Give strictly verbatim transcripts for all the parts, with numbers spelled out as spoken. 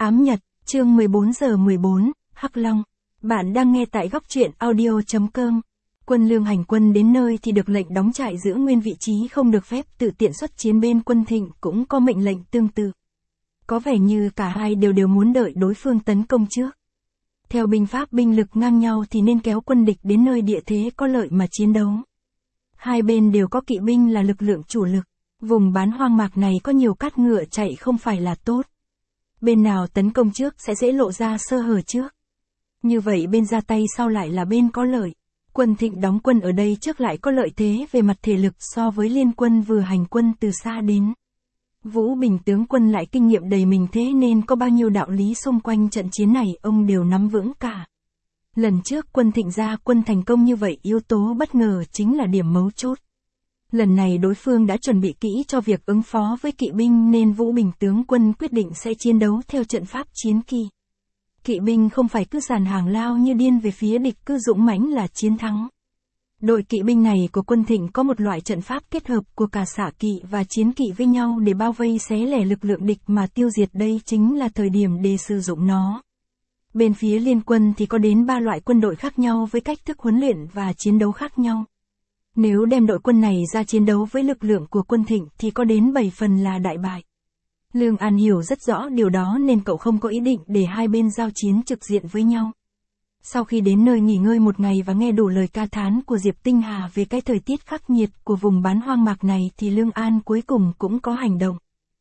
Ám Nhật, chương mười bốn giờ mười bốn, Hắc Long. Bạn đang nghe tại góc truyện audio.com. Quân Lương hành quân đến nơi thì được lệnh đóng trại giữ nguyên vị trí, không được phép tự tiện xuất chiến. Bên quân Thịnh cũng có mệnh lệnh tương tự. Có vẻ như cả hai đều đều muốn đợi đối phương tấn công trước. Theo binh pháp binh lực ngang nhau thì nên kéo quân địch đến nơi địa thế có lợi mà chiến đấu. Hai bên đều có kỵ binh là lực lượng chủ lực. Vùng bán hoang mạc này có nhiều cát ngựa chạy không phải là tốt. Bên nào tấn công trước sẽ dễ lộ ra sơ hở trước. Như vậy bên ra tay sau lại là bên có lợi. Quân Thịnh đóng quân ở đây trước lại có lợi thế về mặt thể lực so với liên quân vừa hành quân từ xa đến. Vũ Bình tướng quân lại kinh nghiệm đầy mình, thế nên có bao nhiêu đạo lý xung quanh trận chiến này ông đều nắm vững cả. Lần trước quân Thịnh ra quân thành công như vậy, yếu tố bất ngờ chính là điểm mấu chốt. Lần này đối phương đã chuẩn bị kỹ cho việc ứng phó với kỵ binh nên Vũ Bình tướng quân quyết định sẽ chiến đấu theo trận pháp chiến kỳ. Kỵ binh không phải cứ dàn hàng lao như điên về phía địch, cứ dũng mãnh là chiến thắng. Đội kỵ binh này của quân Thịnh có một loại trận pháp kết hợp của cả xạ kỵ và chiến kỵ với nhau để bao vây xé lẻ lực lượng địch mà tiêu diệt. Đây chính là thời điểm để sử dụng nó. Bên phía liên quân thì có đến ba loại quân đội khác nhau với cách thức huấn luyện và chiến đấu khác nhau. Nếu đem đội quân này ra chiến đấu với lực lượng của quân Thịnh thì có đến bảy phần là đại bại. Lương An hiểu rất rõ điều đó nên cậu không có ý định để hai bên giao chiến trực diện với nhau. Sau khi đến nơi nghỉ ngơi một ngày và nghe đủ lời ca thán của Diệp Tinh Hà về cái thời tiết khắc nghiệt của vùng bán hoang mạc này thì Lương An cuối cùng cũng có hành động.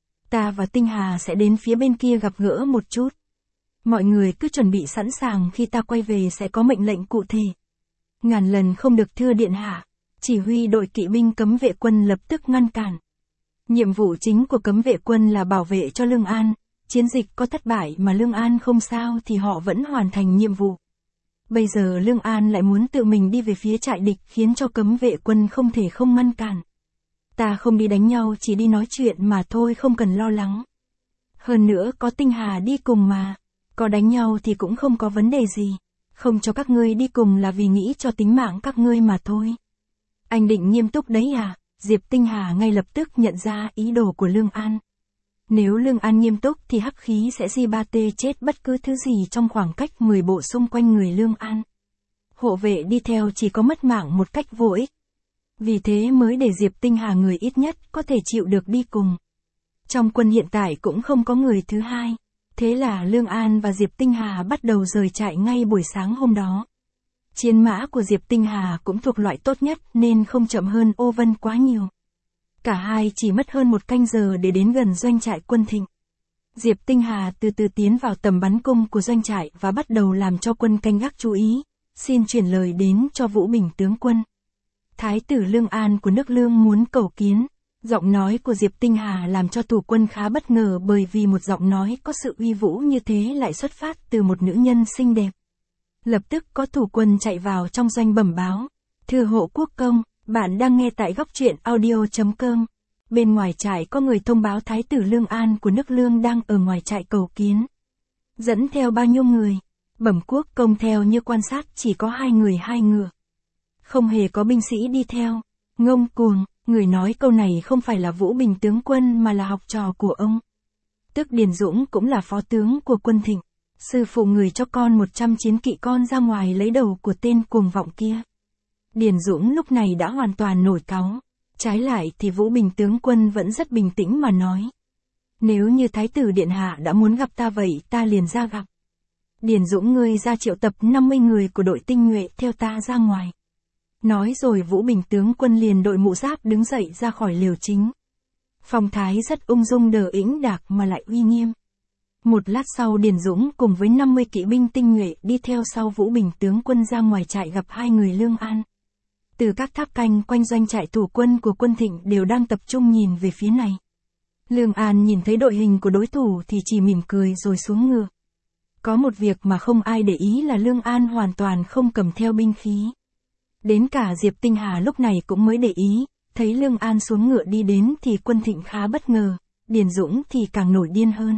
Ta và Tinh Hà sẽ đến phía bên kia gặp gỡ một chút. Mọi người cứ chuẩn bị sẵn sàng, khi ta quay về sẽ có mệnh lệnh cụ thể. Ngàn lần không được thưa điện hạ. Chỉ huy đội kỵ binh cấm vệ quân lập tức ngăn cản. Nhiệm vụ chính của cấm vệ quân là bảo vệ cho Lương An. Chiến dịch có thất bại mà Lương An không sao thì họ vẫn hoàn thành nhiệm vụ. Bây giờ Lương An lại muốn tự mình đi về phía trại địch, khiến cho cấm vệ quân không thể không ngăn cản. Ta không đi đánh nhau, chỉ đi nói chuyện mà thôi, không cần lo lắng. Hơn nữa có Tinh Hà đi cùng mà. Có đánh nhau thì cũng không có vấn đề gì. Không cho các ngươi đi cùng là vì nghĩ cho tính mạng các ngươi mà thôi. Anh định nghiêm túc đấy à? Diệp Tinh Hà ngay lập tức nhận ra ý đồ của Lương An. Nếu Lương An nghiêm túc thì hắc khí sẽ di ba tê chết bất cứ thứ gì trong khoảng cách mười bộ xung quanh người Lương An. Hộ vệ đi theo chỉ có mất mạng một cách vô ích. Vì thế mới để Diệp Tinh Hà người ít nhất có thể chịu được đi cùng. Trong quân hiện tại cũng không có người thứ hai. Thế là Lương An và Diệp Tinh Hà bắt đầu rời trại ngay buổi sáng hôm đó. Chiến mã của Diệp Tinh Hà cũng thuộc loại tốt nhất nên không chậm hơn Ô Vân quá nhiều. Cả hai chỉ mất hơn một canh giờ để đến gần doanh trại quân Thịnh. Diệp Tinh Hà từ từ tiến vào tầm bắn cung của doanh trại và bắt đầu làm cho quân canh gác chú ý, xin chuyển lời đến cho Vũ Bình tướng quân. Thái tử Lương An của nước Lương muốn cầu kiến. Giọng nói của Diệp Tinh Hà làm cho thủ quân khá bất ngờ, bởi vì một giọng nói có sự uy vũ như thế lại xuất phát từ một nữ nhân xinh đẹp. Lập tức có thủ quân chạy vào trong doanh bẩm báo. Thưa hộ quốc công, bạn đang nghe tại góc truyện audio.com. Bên ngoài trại có người thông báo Thái tử Lương An của nước Lương đang ở ngoài trại cầu kiến. Dẫn theo bao nhiêu người? Bẩm quốc công, theo như quan sát chỉ có hai người hai ngựa. Không hề có binh sĩ đi theo. Ngông cuồng, người nói câu này không phải là Vũ Bình tướng quân mà là học trò của ông. Tức Điền Dũng cũng là phó tướng của quân Thịnh. Sư phụ người cho con một trăm chiến kỵ con ra ngoài lấy đầu của tên cuồng vọng kia. Điền Dũng lúc này đã hoàn toàn nổi cáu. Trái lại thì Vũ Bình tướng quân vẫn rất bình tĩnh mà nói. Nếu như Thái tử điện hạ đã muốn gặp ta vậy ta liền ra gặp. Điền Dũng, ngươi ra triệu tập năm mươi người của đội tinh nhuệ theo ta ra ngoài. Nói rồi Vũ Bình tướng quân liền đội mũ giáp đứng dậy ra khỏi lều chính. Phong thái rất ung dung đờ ĩnh đạc mà lại uy nghiêm. Một lát sau Điền Dũng cùng với năm mươi kỵ binh tinh nhuệ đi theo sau Vũ Bình tướng quân ra ngoài trại gặp hai người Lương An. Từ các tháp canh quanh doanh trại thủ quân của quân Thịnh đều đang tập trung nhìn về phía này. Lương An nhìn thấy đội hình của đối thủ thì chỉ mỉm cười rồi xuống ngựa. Có một việc mà không ai để ý là Lương An hoàn toàn không cầm theo binh khí. Đến cả Diệp Tinh Hà lúc này cũng mới để ý, thấy Lương An xuống ngựa đi đến thì quân Thịnh khá bất ngờ, Điền Dũng thì càng nổi điên hơn.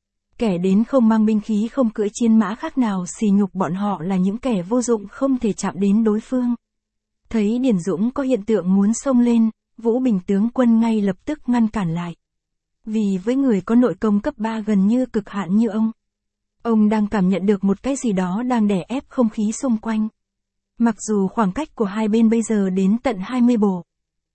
Kẻ đến không mang binh khí, không cưỡi chiến mã khác nào xì nhục bọn họ là những kẻ vô dụng không thể chạm đến đối phương. Thấy Điền Dũng có hiện tượng muốn xông lên, Vũ Bình tướng quân ngay lập tức ngăn cản lại. Vì với người có nội công cấp ba gần như cực hạn như ông, Ông đang cảm nhận được một cái gì đó đang đè ép không khí xung quanh. Mặc dù khoảng cách của hai bên bây giờ đến tận hai mươi bộ.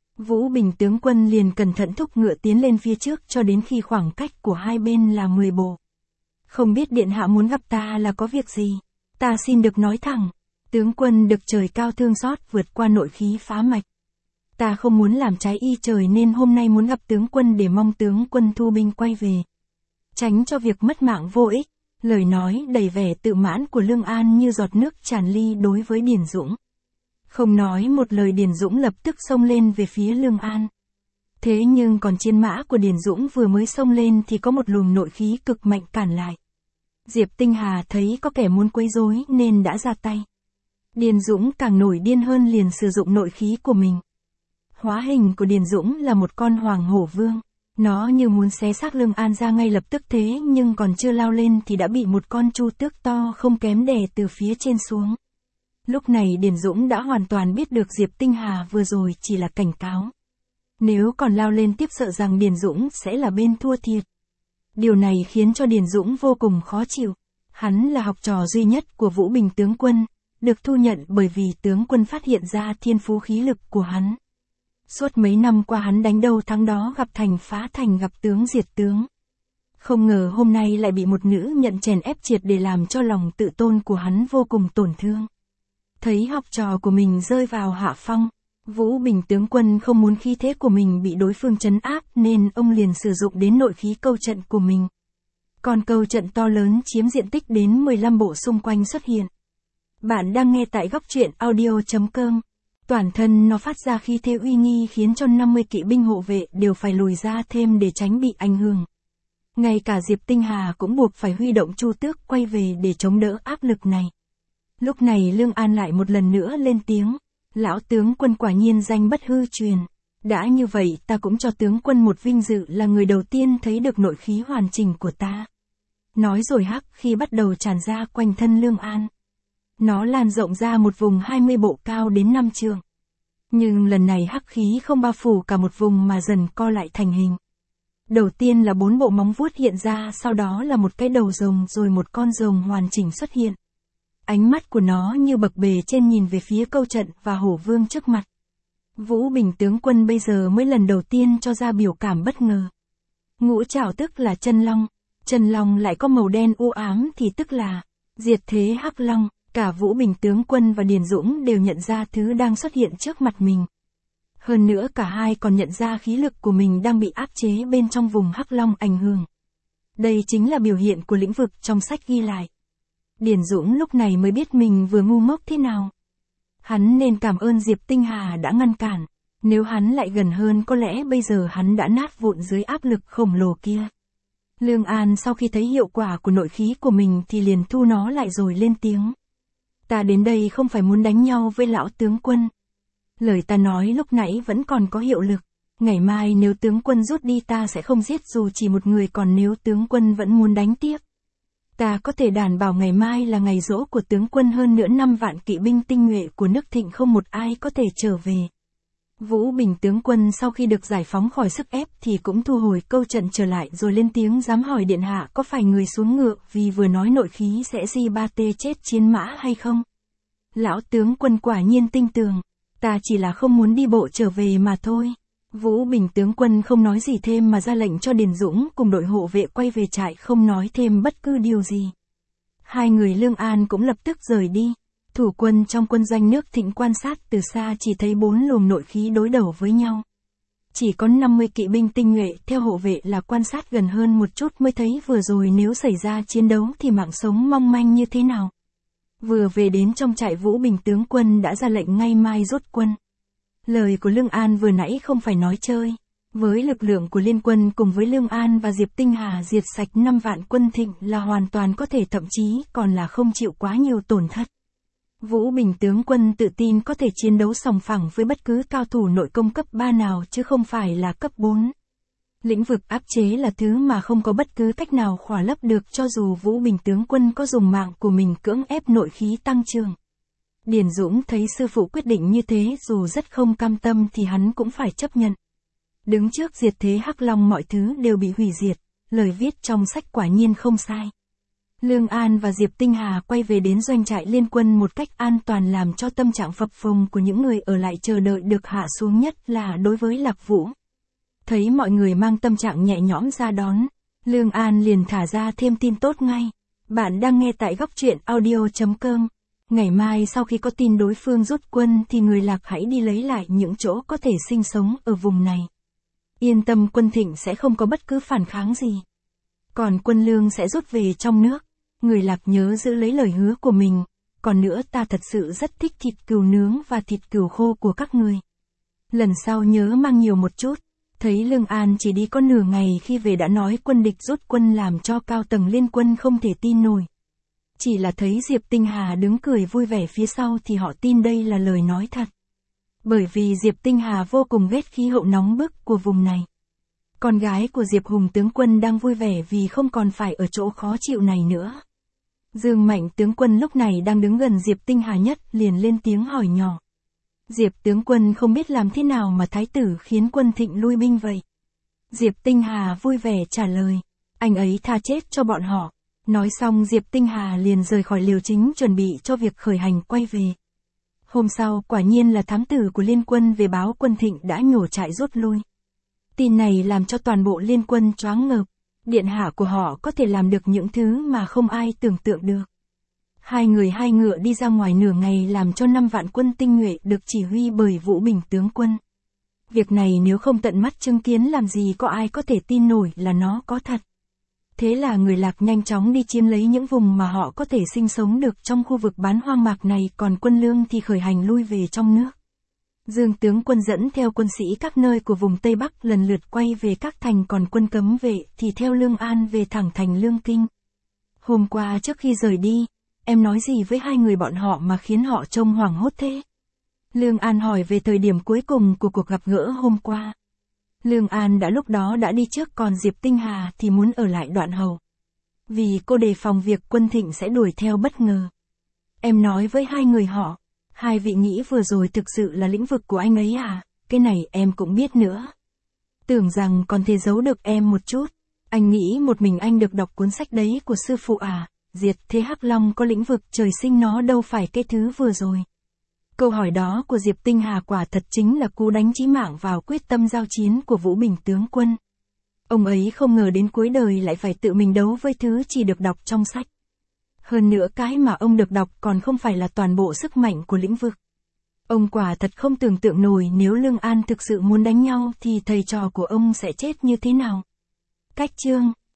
Vũ Bình tướng quân liền cẩn thận thúc ngựa tiến lên phía trước cho đến khi khoảng cách của hai bên là mười bộ. Không biết điện hạ muốn gặp ta là có việc gì? Ta xin được nói thẳng. Tướng quân được trời cao thương xót vượt qua nội khí phá mạch. Ta không muốn làm trái y trời nên hôm nay muốn gặp tướng quân để mong tướng quân thu binh quay về. Tránh cho việc mất mạng vô ích. Lời nói đầy vẻ tự mãn của Lương An như giọt nước tràn ly đối với Điền Dũng. Không nói một lời Điền Dũng lập tức xông lên về phía Lương An. Thế nhưng còn chiến mã của Điền Dũng vừa mới xông lên thì có một luồng nội khí cực mạnh cản lại. Diệp Tinh Hà thấy có kẻ muốn quấy rối nên đã ra tay. Điền Dũng càng nổi điên hơn liền sử dụng nội khí của mình. Hóa hình của Điền Dũng là một con hoàng hổ vương. Nó như muốn xé xác Lương An ra ngay lập tức thế nhưng còn chưa lao lên thì đã bị một con chu tước to không kém đè từ phía trên xuống. Lúc này Điền Dũng đã hoàn toàn biết được Diệp Tinh Hà vừa rồi chỉ là cảnh cáo. Nếu còn lao lên tiếp sợ rằng Điền Dũng sẽ là bên thua thiệt. Điều này khiến cho Điền Dũng vô cùng khó chịu. Hắn là học trò duy nhất của Vũ Bình tướng quân, được thu nhận bởi vì tướng quân phát hiện ra thiên phú khí lực của hắn. Suốt mấy năm qua hắn đánh đâu thắng đó gặp thành phá thành gặp tướng diệt tướng. Không ngờ hôm nay lại bị một nữ nhận chèn ép triệt để làm cho lòng tự tôn của hắn vô cùng tổn thương. Thấy học trò của mình rơi vào hạ phong, Vũ Bình tướng quân không muốn khí thế của mình bị đối phương trấn áp nên ông liền sử dụng đến nội khí câu trận của mình. Còn câu trận to lớn chiếm diện tích đến mười lăm bộ xung quanh xuất hiện. Bạn đang nghe tại góc truyện audio chấm com. Toàn thân nó phát ra khí thế uy nghi khiến cho năm mươi kỵ binh hộ vệ đều phải lùi ra thêm để tránh bị ảnh hưởng. Ngay cả Diệp Tinh Hà cũng buộc phải huy động chu tước quay về để chống đỡ áp lực này. Lúc này Lương An lại một lần nữa lên tiếng. Lão tướng quân quả nhiên danh bất hư truyền. Đã như vậy ta cũng cho tướng quân một vinh dự là người đầu tiên thấy được nội khí hoàn chỉnh của ta. Nói rồi hắc khi bắt đầu tràn ra quanh thân Lương An. Nó lan rộng ra một vùng hai mươi bộ cao đến năm trượng. Nhưng lần này hắc khí không bao phủ cả một vùng mà dần co lại thành hình. Đầu tiên là bốn bộ móng vuốt hiện ra, sau đó là một cái đầu rồng rồi một con rồng hoàn chỉnh xuất hiện. Ánh mắt của nó như bậc bề trên nhìn về phía câu trận và hổ vương trước mặt. Vũ Bình tướng quân bây giờ mới lần đầu tiên cho ra biểu cảm bất ngờ. Ngũ trảo tức là chân long, chân long lại có màu đen u ám thì tức là diệt thế hắc long. Cả Vũ Bình tướng quân và Điền Dũng đều nhận ra thứ đang xuất hiện trước mặt mình. Hơn nữa cả hai còn nhận ra khí lực của mình đang bị áp chế bên trong vùng hắc long ảnh hưởng. Đây chính là biểu hiện của lĩnh vực trong sách ghi lại. Điền Dũng lúc này mới biết mình vừa ngu ngốc thế nào. Hắn nên cảm ơn Diệp Tinh Hà đã ngăn cản. Nếu hắn lại gần hơn có lẽ bây giờ hắn đã nát vụn dưới áp lực khổng lồ kia. Lương An sau khi thấy hiệu quả của nội khí của mình thì liền thu nó lại rồi lên tiếng. Ta đến đây không phải muốn đánh nhau với lão tướng quân. Lời ta nói lúc nãy vẫn còn có hiệu lực. Ngày mai nếu tướng quân rút đi ta sẽ không giết dù chỉ một người, còn nếu tướng quân vẫn muốn đánh tiếp. Ta có thể đảm bảo ngày mai là ngày giỗ của tướng quân, hơn nữa năm vạn kỵ binh tinh nhuệ của nước Thịnh không một ai có thể trở về. Vũ Bình tướng quân sau khi được giải phóng khỏi sức ép thì cũng thu hồi câu trận trở lại rồi lên tiếng, dám hỏi điện hạ có phải người xuống ngựa vì vừa nói nội khí sẽ di ba tê chết chiến mã hay không? Lão tướng quân quả nhiên tinh tường, ta chỉ là không muốn đi bộ trở về mà thôi. Vũ Bình tướng quân không nói gì thêm mà ra lệnh cho Điền Dũng cùng đội hộ vệ quay về trại, không nói thêm bất cứ điều gì. Hai người Lương An cũng lập tức rời đi. Thủ quân trong quân doanh nước Thịnh quan sát từ xa chỉ thấy bốn luồng nội khí đối đầu với nhau. Chỉ có năm mươi kỵ binh tinh nhuệ theo hộ vệ là quan sát gần hơn một chút mới thấy vừa rồi nếu xảy ra chiến đấu thì mạng sống mong manh như thế nào. Vừa về đến trong trại, Vũ Bình tướng quân đã ra lệnh ngay mai rút quân. Lời của Lương An vừa nãy không phải nói chơi. Với lực lượng của liên quân cùng với Lương An và Diệp Tinh Hà diệt sạch năm vạn quân Thịnh là hoàn toàn có thể, thậm chí còn là không chịu quá nhiều tổn thất. Vũ Bình tướng quân tự tin có thể chiến đấu sòng phẳng với bất cứ cao thủ nội công cấp ba nào chứ không phải là cấp bốn. Lĩnh vực áp chế là thứ mà không có bất cứ cách nào khỏa lấp được, cho dù Vũ Bình tướng quân có dùng mạng của mình cưỡng ép nội khí tăng trưởng. Điền Dũng thấy sư phụ quyết định như thế, dù rất không cam tâm thì hắn cũng phải chấp nhận. Đứng trước diệt thế hắc long mọi thứ đều bị hủy diệt, lời viết trong sách quả nhiên không sai. Lương An và Diệp Tinh Hà quay về đến doanh trại liên quân một cách an toàn, làm cho tâm trạng phập phồng của những người ở lại chờ đợi được hạ xuống, nhất là đối với Lạc Vũ. Thấy mọi người mang tâm trạng nhẹ nhõm ra đón, Lương An liền thả ra thêm tin tốt ngay. Bạn đang nghe tại góc truyện audio chấm com. Ngày mai sau khi có tin đối phương rút quân thì người Lạc hãy đi lấy lại những chỗ có thể sinh sống ở vùng này. Yên tâm, quân Thịnh sẽ không có bất cứ phản kháng gì. Còn quân Lương sẽ rút về trong nước. Người Lạc nhớ giữ lấy lời hứa của mình. Còn nữa, ta thật sự rất thích thịt cừu nướng và thịt cừu khô của các người. Lần sau nhớ mang nhiều một chút. Thấy Lương An chỉ đi có nửa ngày khi về đã nói quân địch rút quân, làm cho cao tầng liên quân không thể tin nổi. Chỉ là thấy Diệp Tinh Hà đứng cười vui vẻ phía sau thì họ tin đây là lời nói thật. Bởi vì Diệp Tinh Hà vô cùng ghét khí hậu nóng bức của vùng này. Con gái của Diệp Hùng tướng quân đang vui vẻ vì không còn phải ở chỗ khó chịu này nữa. Dương Mạnh tướng quân lúc này đang đứng gần Diệp Tinh Hà nhất, liền lên tiếng hỏi nhỏ. Diệp tướng quân không biết làm thế nào mà thái tử khiến quân Thịnh lui binh vậy? Diệp Tinh Hà vui vẻ trả lời. Anh ấy tha chết cho bọn họ. Nói xong Diệp Tinh Hà liền rời khỏi liều chính chuẩn bị cho việc khởi hành quay về. Hôm sau quả nhiên là thám tử của liên quân về báo quân Thịnh đã nhổ trại rút lui. Tin này làm cho toàn bộ liên quân choáng ngợp. Điện hạ của họ có thể làm được những thứ mà không ai tưởng tượng được. Hai người hai ngựa đi ra ngoài nửa ngày làm cho năm vạn quân tinh nhuệ được chỉ huy bởi Vũ Bình tướng quân. Việc này nếu không tận mắt chứng kiến làm gì có ai có thể tin nổi là nó có thật. Thế là người Lạc nhanh chóng đi chiếm lấy những vùng mà họ có thể sinh sống được trong khu vực bán hoang mạc này, còn quân Lương thì khởi hành lui về trong nước. Dương tướng quân dẫn theo quân sĩ các nơi của vùng Tây Bắc lần lượt quay về các thành, còn quân cấm vệ thì theo Lương An về thẳng thành Lương Kinh. Hôm qua trước khi rời đi, em nói gì với hai người bọn họ mà khiến họ trông hoảng hốt thế? Lương An hỏi về thời điểm cuối cùng của cuộc gặp gỡ hôm qua. Lương An đã lúc đó đã đi trước, còn Diệp Tinh Hà thì muốn ở lại Đoạn Hầu. Vì cô đề phòng việc quân Thịnh sẽ đuổi theo bất ngờ. Em nói với hai người họ, hai vị nghĩ vừa rồi thực sự là lĩnh vực của anh ấy à? Cái này em cũng biết nữa. Tưởng rằng còn thể giấu được em một chút. Anh nghĩ một mình anh được đọc cuốn sách đấy của sư phụ à? Diệt thế Hắc Long có lĩnh vực trời sinh, nó đâu phải cái thứ vừa rồi. Câu hỏi đó của Diệp Tinh Hà quả thật chính là cú đánh chí mạng vào quyết tâm giao chiến của Vũ Bình tướng quân. Ông ấy không ngờ đến cuối đời lại phải tự mình đấu với thứ chỉ được đọc trong sách. Hơn nữa cái mà ông được đọc còn không phải là toàn bộ sức mạnh của lĩnh vực. Ông quả thật không tưởng tượng nổi nếu Lương An thực sự muốn đánh nhau thì thầy trò của ông sẽ chết như thế nào. Cách chương